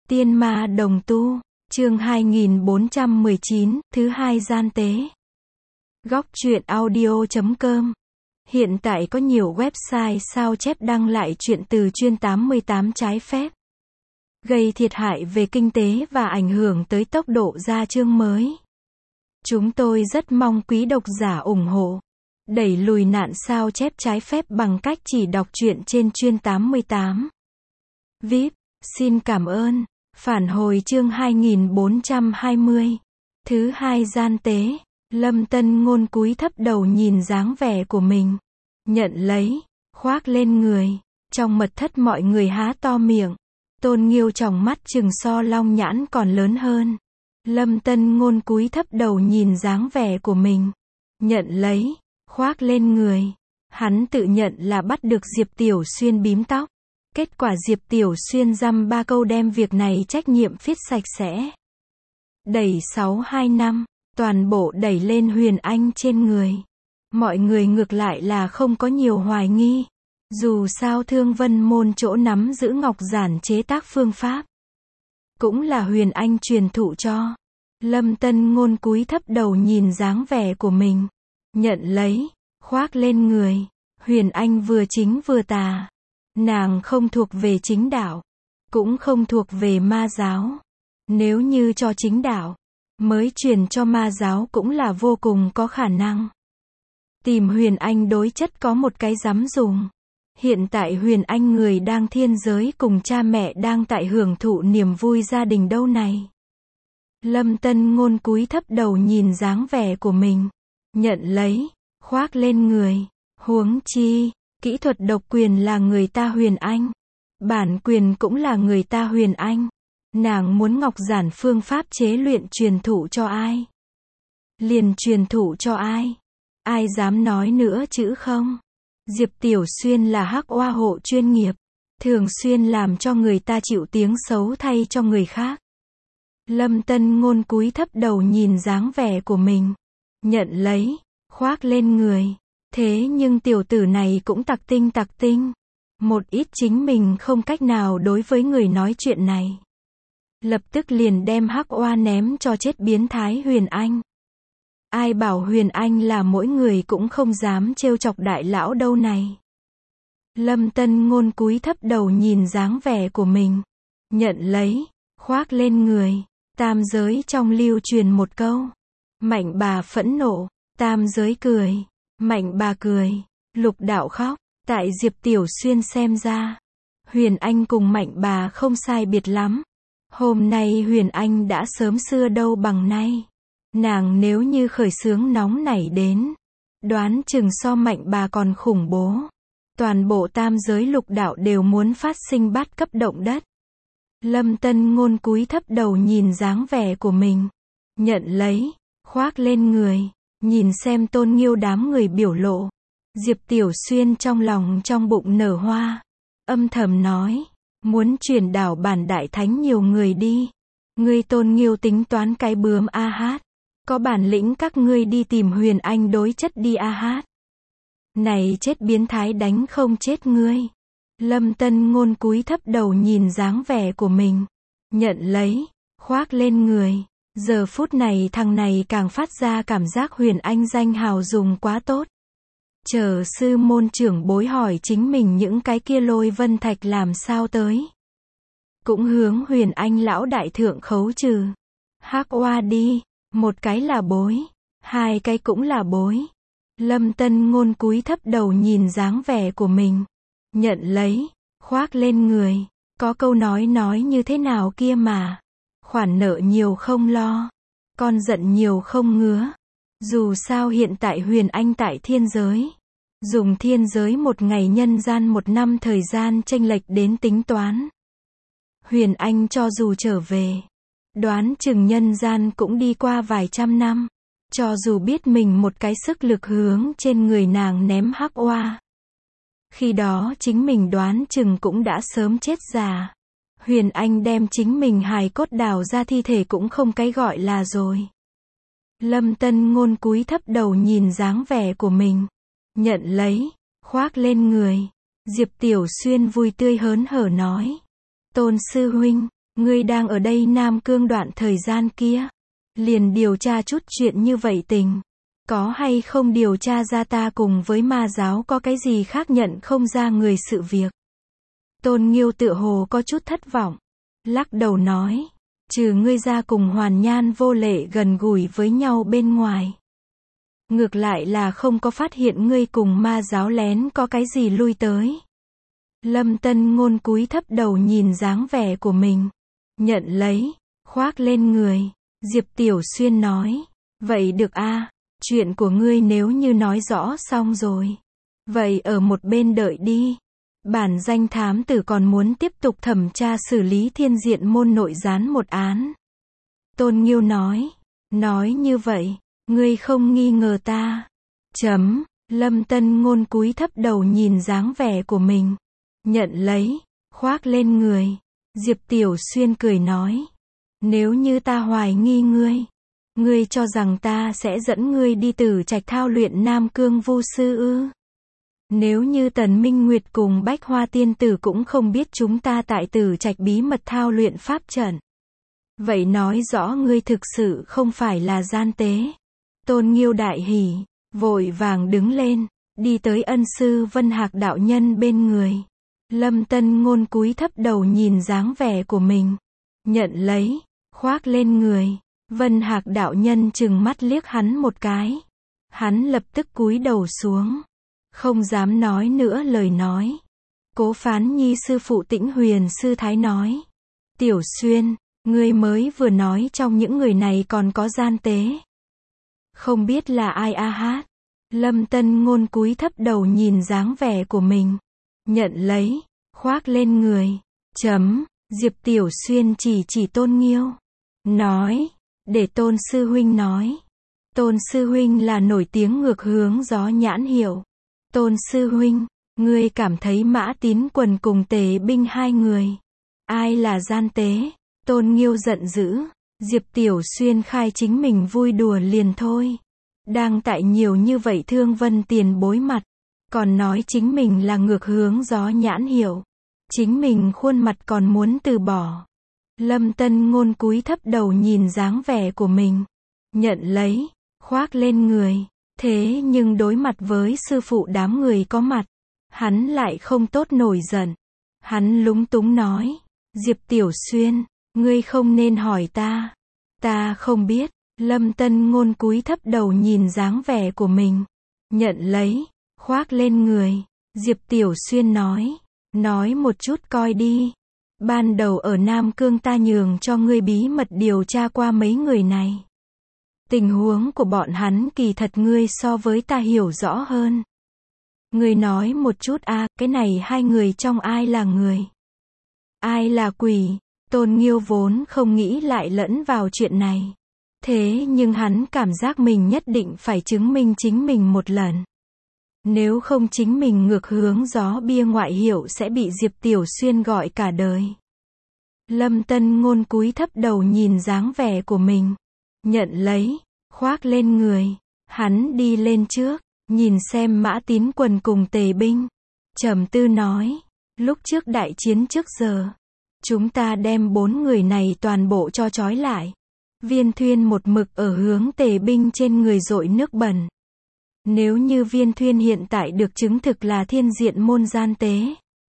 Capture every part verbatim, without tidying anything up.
Tiên ma đồng tu, chương hai nghìn bốn trăm mười chín, thứ hai gian tế. Góc truyện audio chấm com. Hiện tại có nhiều website sao chép đăng lại truyện từ chuyên tám mươi tám trái phép, gây thiệt hại về kinh tế và ảnh hưởng tới tốc độ ra chương mới. Chúng tôi rất mong quý độc giả ủng hộ, đẩy lùi nạn sao chép trái phép bằng cách chỉ đọc truyện trên chuyên tám mươi tám. vê i pê, xin cảm ơn. Phản hồi chương hai nghìn bốn trăm hai mươi. Thứ hai gian tế. Lâm Tân Ngôn cúi thấp đầu nhìn dáng vẻ của mình. Nhận lấy, khoác lên người. Trong mật thất mọi người há to miệng. Tôn Nghiêu tròng mắt trừng so long nhãn còn lớn hơn. Lâm Tân Ngôn cúi thấp đầu nhìn dáng vẻ của mình. Nhận lấy, khoác lên người. Hắn tự nhận là bắt được Diệp Tiểu Xuyên bím tóc. Kết quả Diệp Tiểu Xuyên dăm ba câu đem việc này trách nhiệm viết sạch sẽ. Đẩy sáu hai năm, toàn bộ đẩy lên Huyền Anh trên người. Mọi người ngược lại là không có nhiều hoài nghi. Dù sao Thương Vân Môn chỗ nắm giữ ngọc giản chế tác phương pháp, cũng là Huyền Anh truyền thụ cho. Lâm Tân Ngôn cúi thấp đầu nhìn dáng vẻ của mình. Nhận lấy, khoác lên người. Huyền Anh vừa chính vừa tà. Nàng không thuộc về chính đạo, cũng không thuộc về ma giáo. Nếu như cho chính đạo, mới truyền cho ma giáo cũng là vô cùng có khả năng. Tìm Huyền Anh đối chất có một cái dám dùng. Hiện tại Huyền Anh người đang thiên giới cùng cha mẹ đang tại hưởng thụ niềm vui gia đình đâu này. Lâm Tân Ngôn cúi thấp đầu nhìn dáng vẻ của mình. Nhận lấy, khoác lên người. Huống chi, kỹ thuật độc quyền là người ta Huyền Anh. Bản quyền cũng là người ta Huyền Anh. Nàng muốn ngọc giản phương pháp chế luyện truyền thụ cho ai? Liền truyền thụ cho ai? Ai dám nói nữa chứ không? Diệp Tiểu Xuyên là hắc oa hộ chuyên nghiệp. Thường xuyên làm cho người ta chịu tiếng xấu thay cho người khác. Lâm Tân Ngôn cúi thấp đầu nhìn dáng vẻ của mình. Nhận lấy, khoác lên người. Thế nhưng tiểu tử này cũng tặc tinh tặc tinh. Một ít chính mình không cách nào đối với người nói chuyện này. Lập tức liền đem hắc oa ném cho chết biến thái Huyền Anh. Ai bảo Huyền Anh là mỗi người cũng không dám trêu chọc đại lão đâu này. Lâm Tân Ngôn cúi thấp đầu nhìn dáng vẻ của mình. Nhận lấy, khoác lên người. Tam giới trong lưu truyền một câu. Mạnh bà phẫn nộ, tam giới cười. Mạnh bà cười, Lục Đạo khóc. Tại Diệp Tiểu Xuyên xem ra, Huyền Anh cùng Mạnh bà không sai biệt lắm. Hôm nay Huyền Anh đã sớm xưa đâu bằng nay. Nàng nếu như khởi xướng nóng nảy đến, đoán chừng so Mạnh bà còn khủng bố. Toàn bộ tam giới Lục Đạo đều muốn phát sinh bát cấp động đất. Lâm Tân Ngôn cúi thấp đầu nhìn dáng vẻ của mình. Nhận lấy, khoác lên người. Nhìn xem Tôn Nghiêu đám người biểu lộ. Diệp Tiểu Xuyên trong lòng trong bụng nở hoa. Âm thầm nói. Muốn chuyển đảo bản đại thánh nhiều người đi. Ngươi Tôn Nghiêu tính toán cái bướm a hát. Có bản lĩnh các ngươi đi tìm Huyền Anh đối chất đi a hát. Này chết biến thái đánh không chết ngươi. Lâm Tân Ngôn cúi thấp đầu nhìn dáng vẻ của mình. Nhận lấy, khoác lên người. Giờ phút này thằng này càng phát ra cảm giác Huyền Anh danh hào dùng quá tốt. Chờ sư môn trưởng bối hỏi chính mình những cái kia lôi vân thạch làm sao tới. Cũng hướng Huyền Anh lão đại thượng khấu trừ. Hắc oa đi, một cái là bối, hai cái cũng là bối. Lâm Tân Ngôn cúi thấp đầu nhìn dáng vẻ của mình. Nhận lấy, khoác lên người. Có câu nói nói như thế nào kia mà. Khoản nợ nhiều không lo, con giận nhiều không ngứa. Dù sao hiện tại Huyền Anh tại thiên giới, dùng thiên giới một ngày nhân gian một năm thời gian chênh lệch đến tính toán. Huyền Anh cho dù trở về, đoán chừng nhân gian cũng đi qua vài trăm năm. Cho dù biết mình một cái sức lực hướng trên người nàng ném hắc oa, khi đó chính mình đoán chừng cũng đã sớm chết già. Huyền Anh đem chính mình hài cốt đào ra thi thể cũng không cái gọi là rồi. Lâm Tân Ngôn cúi thấp đầu nhìn dáng vẻ của mình. Nhận lấy, khoác lên người. Diệp Tiểu Xuyên vui tươi hớn hở nói. Tôn sư huynh, Ngươi đang ở đây Nam Cương đoạn thời gian kia. Liền điều tra chút chuyện như vậy tình. Có hay không điều tra ra ta cùng với ma giáo có cái gì khác nhận không ra người sự việc. Tôn Nghiêu tựa hồ có chút thất vọng. Lắc đầu nói. Trừ ngươi ra cùng Hoàn Nhan vô lệ gần gũi với nhau bên ngoài. Ngược lại là không có phát hiện ngươi cùng ma giáo lén có cái gì lui tới. Lâm Tân Ngôn cúi thấp đầu nhìn dáng vẻ của mình. Nhận lấy, khoác lên người. Diệp Tiểu Xuyên nói. Vậy được a, chuyện của ngươi nếu như nói rõ xong rồi. Vậy ở một bên đợi đi. Bản danh thám tử còn muốn tiếp tục thẩm tra xử lý Thiên Diện môn nội gián một án. Tôn Nghiêu nói. Nói như vậy, ngươi không nghi ngờ ta. Chấm, Lâm Tân Ngôn cúi thấp đầu nhìn dáng vẻ của mình. Nhận lấy, khoác lên người. Diệp Tiểu Xuyên cười nói. Nếu như ta hoài nghi ngươi, ngươi cho rằng ta sẽ dẫn ngươi đi Tử Trạch thao luyện Nam Cương vu sư ư? Nếu như Tần Minh Nguyệt cùng Bách Hoa Tiên Tử cũng không biết chúng ta tại Tử Trạch bí mật thao luyện pháp trận. Vậy nói rõ ngươi thực sự không phải là gian tế. Tôn Nghiêu đại hỉ, vội vàng đứng lên, đi tới ân sư Vân Hạc đạo nhân bên người. Lâm Tân Ngôn cúi thấp đầu nhìn dáng vẻ của mình. Nhận lấy, khoác lên người. Vân Hạc đạo nhân trừng mắt liếc hắn một cái. Hắn lập tức cúi đầu xuống. Không dám nói nữa lời nói. Cố Phán Nhi sư phụ Tĩnh Huyền sư thái nói. Tiểu Xuyên, ngươi mới vừa nói trong những người này còn có gian tế. Không biết là ai a hát. Lâm Tân Ngôn cúi thấp đầu nhìn dáng vẻ của mình. Nhận lấy, khoác lên người. Chấm, Diệp Tiểu Xuyên chỉ chỉ Tôn Nghiêu. Nói, để Tôn Sư Huynh nói. Tôn Sư Huynh là nổi tiếng ngược hướng gió nhãn hiệu. Tôn Sư Huynh, ngươi cảm thấy Mã Tín Quần cùng Tề Binh hai người. Ai là gian tế? Tôn Nghiêu giận dữ. Diệp Tiểu Xuyên khai chính mình vui đùa liền thôi. Đang tại nhiều như vậy Thương Vân tiền bối mặt. Còn nói chính mình là ngược hướng gió nhãn hiệu. Chính mình khuôn mặt còn muốn từ bỏ. Lâm Tân Ngôn cúi thấp đầu nhìn dáng vẻ của mình. Nhận lấy, khoác lên người. Thế nhưng đối mặt với sư phụ đám người có mặt. Hắn lại không tốt nổi giận. Hắn lúng túng nói. Diệp Tiểu Xuyên, ngươi không nên hỏi ta. Ta không biết. Lâm Tân Ngôn cúi thấp đầu nhìn dáng vẻ của mình. Nhận lấy, khoác lên người. Diệp Tiểu Xuyên nói. Nói một chút coi đi. Ban đầu ở Nam Cương ta nhường cho ngươi bí mật điều tra qua mấy người này. Tình huống của bọn hắn kỳ thật ngươi so với ta hiểu rõ hơn. Ngươi nói một chút a, à, cái này hai người trong ai là người? Ai là quỷ? Tôn Nghiêu vốn không nghĩ lại lẫn vào chuyện này. Thế nhưng hắn cảm giác mình nhất định phải chứng minh chính mình một lần. Nếu không chính mình ngược hướng gió bia ngoại hiệu sẽ bị Diệp Tiểu Xuyên gọi cả đời. Lâm Tân Ngôn cúi thấp đầu nhìn dáng vẻ của mình. Nhận lấy, khoác lên người. Hắn đi lên trước, nhìn xem Mã Tín Quần cùng Tề Binh. Trầm tư nói, lúc trước đại chiến trước giờ, chúng ta đem bốn người này toàn bộ cho trói lại. Viên Thuyên một mực ở hướng Tề Binh trên người dội nước bẩn. Nếu như Viên Thuyên hiện tại được chứng thực là Thiên Diện môn gian tế,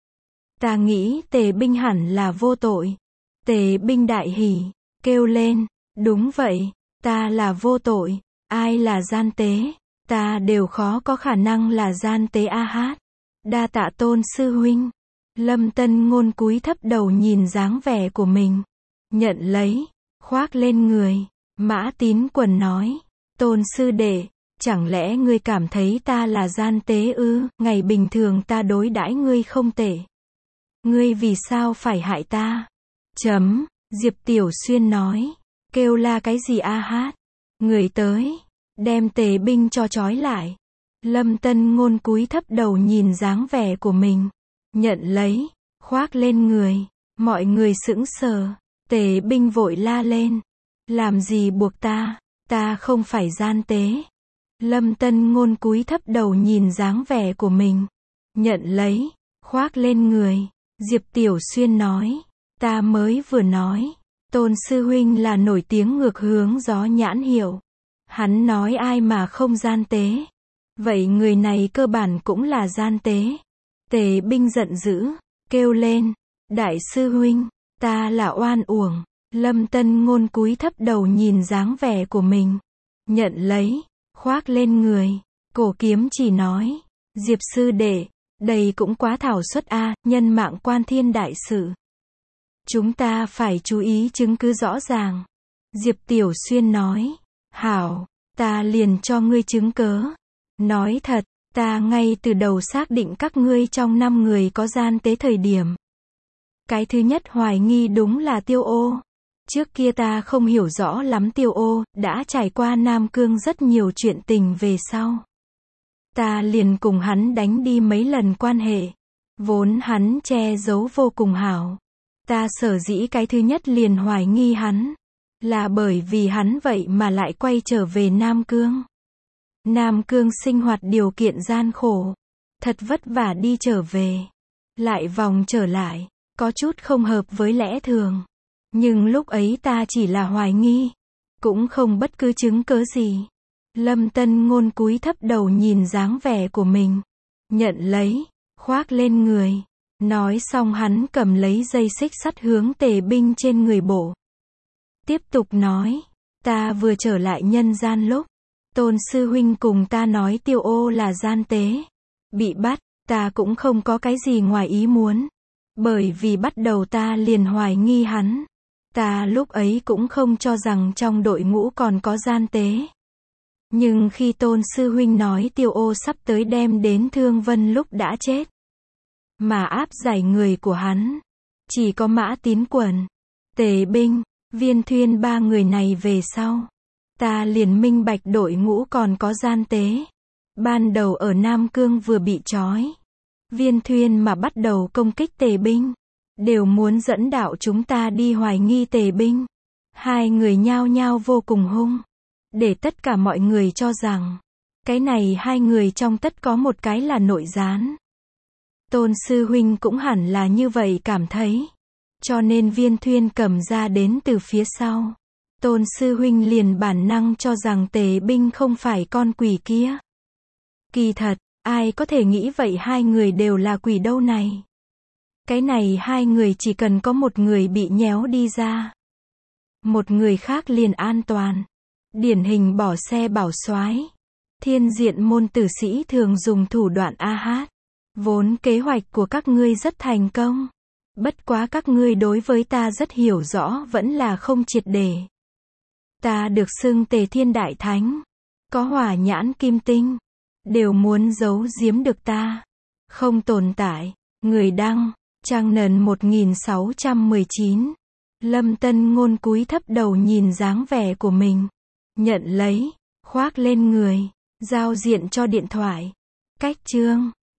ta nghĩ Tề Binh hẳn là vô tội. Tề Binh đại hỉ, kêu lên, đúng vậy, ta là vô tội, ai là gian tế, ta đều khó có khả năng là gian tế a hát. Đa tạ Tôn Sư Huynh. Lâm Tân Ngôn cúi thấp đầu nhìn dáng vẻ của mình. Nhận lấy, khoác lên người. Mã Tín Quần nói, Tôn Sư Đệ, chẳng lẽ ngươi cảm thấy ta là gian tế ư? Ngày bình thường ta đối đãi ngươi không tệ. Ngươi vì sao phải hại ta? Chấm, Diệp Tiểu Xuyên nói, kêu la cái gì a hát? Người tới, đem Tề Binh cho trói lại. Lâm Tân Ngôn cúi thấp đầu nhìn dáng vẻ của mình. Nhận lấy, khoác lên người. Mọi người sững sờ. Tề Binh vội la lên. Làm gì buộc ta? Ta không phải gian tế. Lâm Tân Ngôn cúi thấp đầu nhìn dáng vẻ của mình. Nhận lấy, khoác lên người. Diệp Tiểu Xuyên nói. Ta mới vừa nói, Tôn sư huynh là nổi tiếng ngược hướng gió nhãn hiệu. Hắn nói ai mà không gian tế. Vậy người này cơ bản cũng là gian tế. Tề Binh giận dữ, kêu lên, đại sư huynh, ta là oan uổng. Lâm Tân Ngôn cúi thấp đầu nhìn dáng vẻ của mình. Nhận lấy, khoác lên người. Cổ Kiếm Chỉ nói, Diệp sư đệ, đây cũng quá thảo suất a, nhân mạng quan thiên đại sự. Chúng ta phải chú ý chứng cứ rõ ràng. Diệp Tiểu Xuyên nói, hảo, ta liền cho ngươi chứng cớ. Nói thật, ta ngay từ đầu xác định các ngươi trong năm người có gian tế thời điểm. Cái thứ nhất hoài nghi đúng là Tiêu Ô. Trước kia ta không hiểu rõ lắm Tiêu Ô, đã trải qua Nam Cương rất nhiều chuyện tình về sau. Ta liền cùng hắn đánh đi mấy lần quan hệ. Vốn hắn che giấu vô cùng hảo. Ta sở dĩ cái thứ nhất liền hoài nghi hắn. Là bởi vì hắn vậy mà lại quay trở về Nam Cương. Nam Cương sinh hoạt điều kiện gian khổ. Thật vất vả đi trở về. Lại vòng trở lại. Có chút không hợp với lẽ thường. Nhưng lúc ấy ta chỉ là hoài nghi. Cũng không bất cứ chứng cớ gì. Lâm Tân Ngôn cúi thấp đầu nhìn dáng vẻ của mình. Nhận lấy, khoác lên người. Nói xong hắn cầm lấy dây xích sắt hướng Tề Binh trên người bổ. Tiếp tục nói, ta vừa trở lại nhân gian lúc. Tôn sư huynh cùng ta nói Tiêu Ô là gian tế. Bị bắt, ta cũng không có cái gì ngoài ý muốn. Bởi vì bắt đầu ta liền hoài nghi hắn. Ta lúc ấy cũng không cho rằng trong đội ngũ còn có gian tế. Nhưng khi Tôn sư huynh nói Tiêu Ô sắp tới đem đến Thương Vân lúc đã chết. Mà áp giải người của hắn. Chỉ có Mã Tín Quẩn, Tề Binh, Viên Thuyên ba người này về sau. Ta liền minh bạch đội ngũ còn có gian tế. Ban đầu ở Nam Cương vừa bị trói. Viên Thuyên mà bắt đầu công kích Tề Binh. Đều muốn dẫn đạo chúng ta đi hoài nghi Tề Binh. Hai người nhao nhao vô cùng hung. Để tất cả mọi người cho rằng. Cái này hai người trong tất có một cái là nội gián. Tôn sư huynh cũng hẳn là như vậy cảm thấy. Cho nên Viên Thuyên cầm ra đến từ phía sau. Tôn sư huynh liền bản năng cho rằng Tề Binh không phải con quỷ kia. Kỳ thật, ai có thể nghĩ vậy hai người đều là quỷ đâu này. Cái này hai người chỉ cần có một người bị nhéo đi ra. Một người khác liền an toàn. Điển hình bỏ xe bảo soái. Thiên diện môn tử sĩ thường dùng thủ đoạn a hát. Vốn kế hoạch của các ngươi rất thành công. Bất quá các ngươi đối với ta rất hiểu rõ vẫn là không triệt để. Ta được xưng Tề Thiên Đại Thánh. Có hỏa nhãn kim tinh. Đều muốn giấu giếm được ta. Không tồn tại. Người đăng, trang nền một nghìn sáu trăm mười chín. Lâm Tân Ngôn cúi thấp đầu nhìn dáng vẻ của mình. Nhận lấy, khoác lên người. Giao diện cho điện thoại. Cách chương.